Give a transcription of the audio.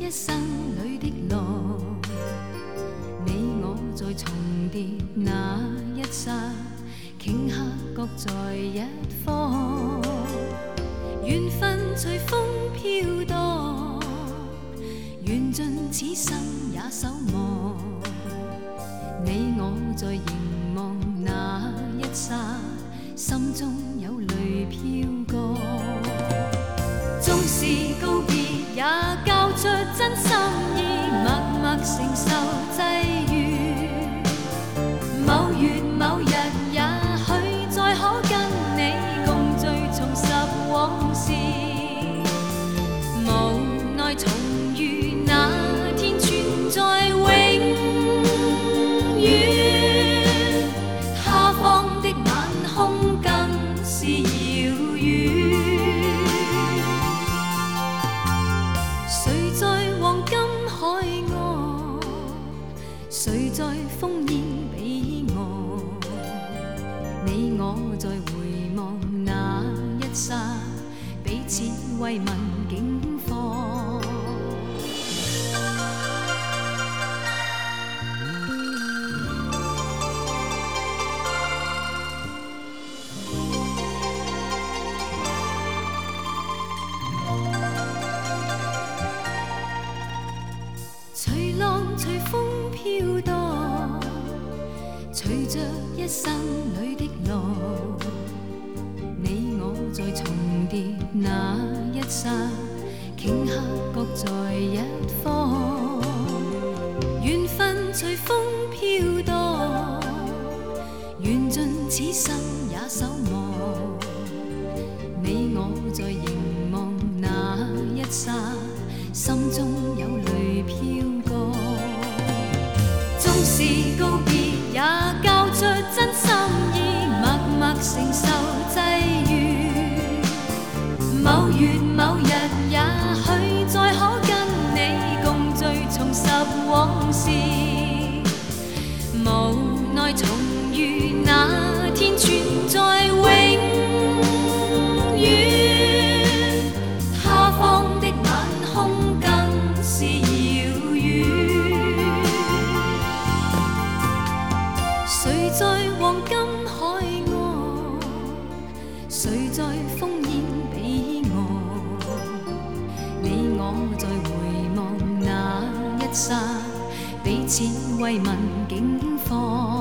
一生里的路，你我在重叠那一刹，顷刻各在一方。缘分随风飘荡，缘尽此生也守望。你我在凝望那一刹，心中有泪飘过。纵是告别，也交出真心意，默默承受际遇。某月某日，也许再可跟你共聚，重拾往事。无奈重遇那天，存在永远。他方的晚空更是遥远。谁在黄金海岸？谁在烽烟彼岸？你我在回望那一刹，彼此慰问境況。隨浪隨風飄蕩，隨着一生裏的路，你我在重疊那一刹，頃刻各在一方。緣分隨風飄蕩，緣盡此生也守望。你我在凝望那一刹，心中有淚飄過。縱是告別，也交出真心意，默默承受際遇。某月某日，也許再可跟你共聚，重拾往事。無奈重遇那天，存在永遠。他方的晚空更是遙遠。誰在黃金海岸？誰在烽煙彼岸？你我在回望那一刹，彼此慰問境況。